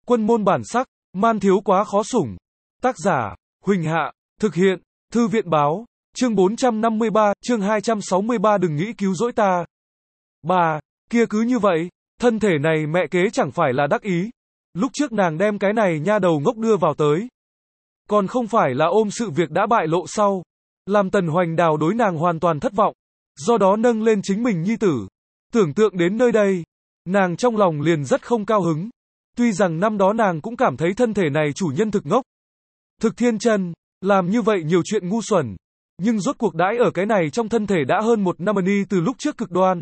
Quân môn bản sắc, man thiếu quá khó sủng. Tác giả, Huỳnh Hạ, thực hiện, Thư viện báo, chương 453, chương 263 đừng nghĩ cứu rỗi ta. Bà, kia cứ như vậy, thân thể này mẹ kế chẳng phải là đắc ý. Lúc trước nàng đem cái này nha đầu ngốc đưa vào tới. Còn không phải là ôm sự việc đã bại lộ sau. Làm Tần Hoành Đào đối nàng hoàn toàn thất vọng. Do đó nâng lên chính mình nhi tử. Tưởng tượng đến nơi đây, nàng trong lòng liền rất không cao hứng. Tuy rằng năm đó nàng cũng cảm thấy thân thể này chủ nhân thực ngốc, thực thiên chân, làm như vậy nhiều chuyện ngu xuẩn. Nhưng rốt cuộc đãi ở cái này trong thân thể đã hơn một năm ni từ lúc trước cực đoan.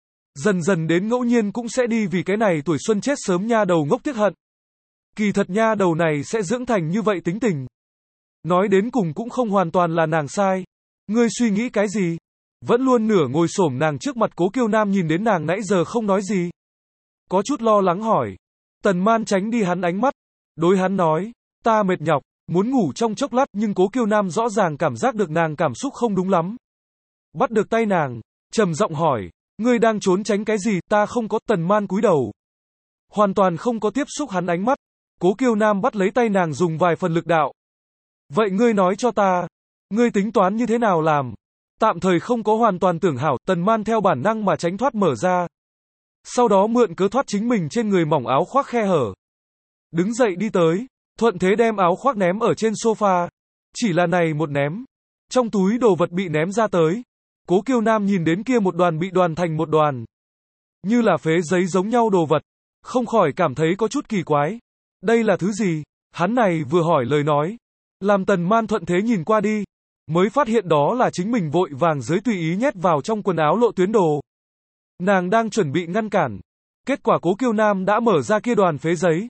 Dần dần đến ngẫu nhiên cũng sẽ đi vì cái này tuổi xuân chết sớm nha đầu ngốc tiếc hận. Kỳ thật nha đầu này sẽ dưỡng thành như vậy tính tình. Nói đến cùng cũng không hoàn toàn là nàng sai. Ngươi suy nghĩ cái gì? Vẫn luôn nửa ngồi xổm nàng trước mặt Cố Kiêu Nam nhìn đến nàng nãy giờ không nói gì. Có chút lo lắng hỏi. Tần Man tránh đi hắn ánh mắt. Đối hắn nói, ta mệt nhọc, muốn ngủ trong chốc lát nhưng Cố Kiêu Nam rõ ràng cảm giác được nàng cảm xúc không đúng lắm. Bắt được tay nàng, trầm giọng hỏi, ngươi đang trốn tránh cái gì, ta không có. Tần Man cúi đầu. Hoàn toàn không có tiếp xúc hắn ánh mắt. Cố Kiêu Nam bắt lấy tay nàng dùng vài phần lực đạo. Vậy ngươi nói cho ta, ngươi tính toán như thế nào làm? Tạm thời không có hoàn toàn tưởng hảo, Tần Man theo bản năng mà tránh thoát mở ra. Sau đó mượn cớ thoát chính mình trên người mỏng áo khoác khe hở. Đứng dậy đi tới, thuận thế đem áo khoác ném ở trên sofa. Chỉ là này một ném, trong túi đồ vật bị ném ra tới. Cố Kiêu Nam nhìn đến kia một đoàn bị đoàn thành một đoàn, như là phế giấy giống nhau đồ vật, không khỏi cảm thấy có chút kỳ quái. Đây là thứ gì? Hắn này vừa hỏi lời nói, làm Tần Man thuận thế nhìn qua đi, mới phát hiện đó là chính mình vội vàng dưới tùy ý nhét vào trong quần áo lộ tuyến đồ. Nàng đang chuẩn bị ngăn cản, kết quả Cố Kiêu Nam đã mở ra kia đoàn phế giấy.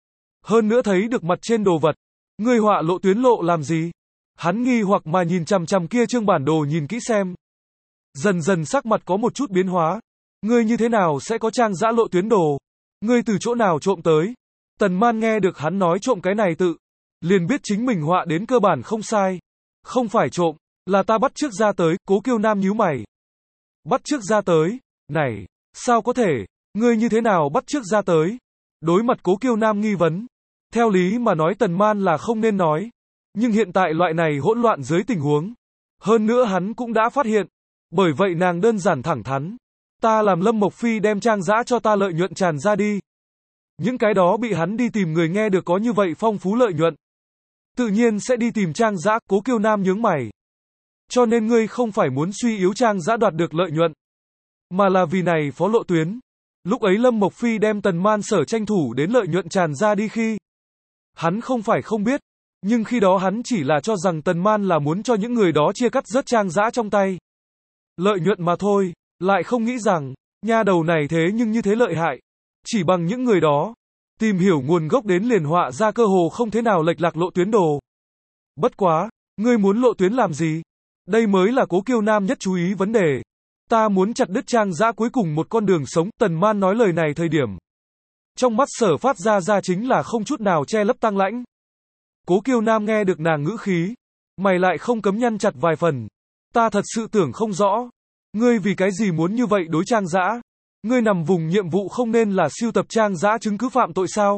Hơn nữa thấy được mặt trên đồ vật, ngươi họa lộ tuyến lộ làm gì? Hắn nghi hoặc mà nhìn chằm chằm kia trương bản đồ nhìn kỹ xem. Dần dần sắc mặt có một chút biến hóa. Ngươi như thế nào sẽ có trang giã lộ tuyến đồ? Ngươi từ chỗ nào trộm tới? Tần Man nghe được hắn nói trộm cái này tự, liền biết chính mình họa đến cơ bản không sai. Không phải trộm, là ta bắt trước ra tới. Cố Kiêu Nam nhíu mày. Bắt trước ra tới? Này, sao có thể? Ngươi như thế nào bắt trước ra tới? Đối mặt Cố Kiêu Nam nghi vấn, theo lý mà nói Tần Man là không nên nói. Nhưng hiện tại loại này hỗn loạn dưới tình huống, hơn nữa hắn cũng đã phát hiện. Bởi vậy nàng đơn giản thẳng thắn. Ta làm Lâm Mộc Phi đem trang giã cho ta lợi nhuận tràn ra đi. Những cái đó bị hắn đi tìm người nghe được có như vậy phong phú lợi nhuận, tự nhiên sẽ đi tìm trang giã. Cố Kiêu Nam nhướng mày. Cho nên ngươi không phải muốn suy yếu trang giã đoạt được lợi nhuận, mà là vì này phó lộ tuyến. Lúc ấy Lâm Mộc Phi đem Tần Man sở tranh thủ đến lợi nhuận tràn ra đi khi, hắn không phải không biết, nhưng khi đó hắn chỉ là cho rằng Tần Man là muốn cho những người đó chia cắt rớt trang giã trong tay lợi nhuận mà thôi, lại không nghĩ rằng, nha đầu này thế nhưng như thế lợi hại. Chỉ bằng những người đó, tìm hiểu nguồn gốc đến liền họa ra cơ hồ không thế nào lệch lạc lộ tuyến đồ. Bất quá, ngươi muốn lộ tuyến làm gì? Đây mới là Cố Kiêu Nam nhất chú ý vấn đề. Ta muốn chặt đứt trang giã cuối cùng một con đường sống. Tần Man nói lời này thời điểm, trong mắt sở phát ra chính là không chút nào che lấp tăng lãnh. Cố Kiêu Nam nghe được nàng ngữ khí, mày lại không cấm nhăn chặt vài phần. Ta thật sự tưởng không rõ, ngươi vì cái gì muốn như vậy đối trang giã? Ngươi nằm vùng nhiệm vụ không nên là sưu tập trang giã chứng cứ phạm tội sao?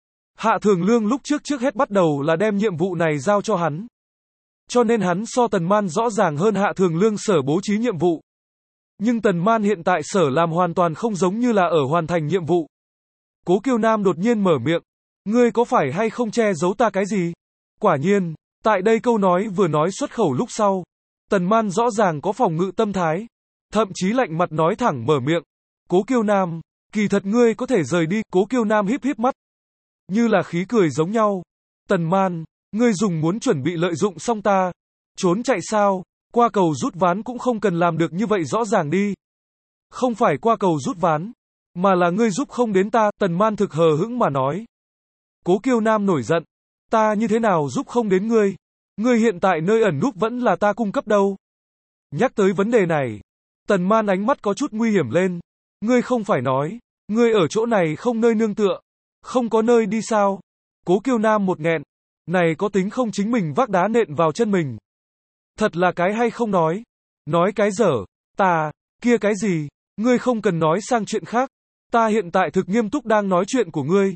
Hạ Thường Lương lúc trước hết bắt đầu là đem nhiệm vụ này giao cho hắn. Cho nên hắn so Tần Man rõ ràng hơn Hạ Thường Lương sở bố trí nhiệm vụ. Nhưng Tần Man hiện tại sở làm hoàn toàn không giống như là ở hoàn thành nhiệm vụ. Cố Kiêu Nam đột nhiên mở miệng. Ngươi có phải hay không che giấu ta cái gì? Quả nhiên, tại đây câu nói vừa nói xuất khẩu lúc sau, Tần Man rõ ràng có phòng ngự tâm thái, thậm chí lạnh mặt nói thẳng mở miệng. Cố Kiêu Nam, kỳ thật ngươi có thể rời đi. Cố Kiêu Nam híp mắt, như là khí cười giống nhau. Tần Man, ngươi dùng muốn chuẩn bị lợi dụng xong ta, trốn chạy sao? Qua cầu rút ván cũng không cần làm được như vậy rõ ràng đi. Không phải qua cầu rút ván, mà là ngươi giúp không đến ta. Tần Man thực hờ hững mà nói. Cố Kiêu Nam nổi giận. Ta như thế nào giúp không đến ngươi? Ngươi hiện tại nơi ẩn núp vẫn là ta cung cấp đâu. Nhắc tới vấn đề này, Tần Man ánh mắt có chút nguy hiểm lên. Ngươi không phải nói, ngươi ở chỗ này không nơi nương tựa, không có nơi đi sao? Cố Kiêu Nam một nghẹn, này có tính không chính mình vác đá nện vào chân mình. Thật là cái hay không nói cái dở, ta, kia cái gì, ngươi không cần nói sang chuyện khác, ta hiện tại thực nghiêm túc đang nói chuyện của ngươi.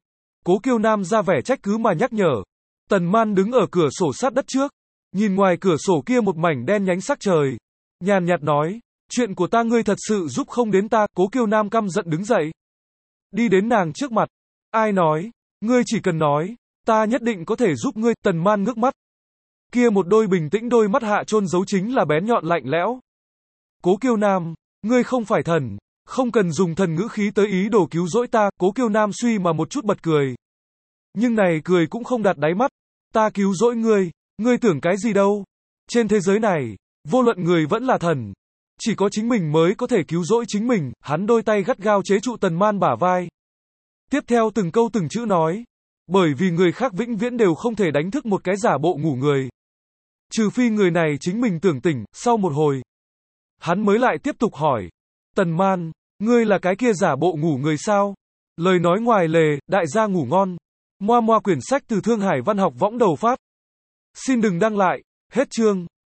Cố Kiêu Nam ra vẻ trách cứ mà nhắc nhở. Tần Man đứng ở cửa sổ sát đất trước, nhìn ngoài cửa sổ kia một mảnh đen nhánh sắc trời. Nhàn nhạt nói, chuyện của ta ngươi thật sự giúp không đến ta. Cố Kiêu Nam căm giận đứng dậy, đi đến nàng trước mặt. Ai nói, ngươi chỉ cần nói, ta nhất định có thể giúp ngươi. Tần Man ngước mắt. Kia một đôi bình tĩnh đôi mắt hạ chôn giấu chính là bén nhọn lạnh lẽo. Cố Kiêu Nam, ngươi không phải thần, không cần dùng thần ngữ khí tới ý đồ cứu rỗi ta. Cố Kiêu Nam suy mà một chút bật cười. Nhưng này cười cũng không đạt đáy mắt. Ta cứu rỗi ngươi tưởng cái gì đâu? Trên thế giới này, vô luận người vẫn là thần, chỉ có chính mình mới có thể cứu rỗi chính mình. Hắn đôi tay gắt gao chế trụ Tần Man bả vai. Tiếp theo từng câu từng chữ nói, bởi vì người khác vĩnh viễn đều không thể đánh thức một cái giả bộ ngủ người. Trừ phi người này chính mình tưởng tỉnh. Sau một hồi, hắn mới lại tiếp tục hỏi, Tần Man, ngươi là cái kia giả bộ ngủ người sao? Lời nói ngoài lề, đại gia ngủ ngon. Moa quyển sách từ Thương Hải Văn học võng đầu phát. Xin đừng đăng lại. Hết chương.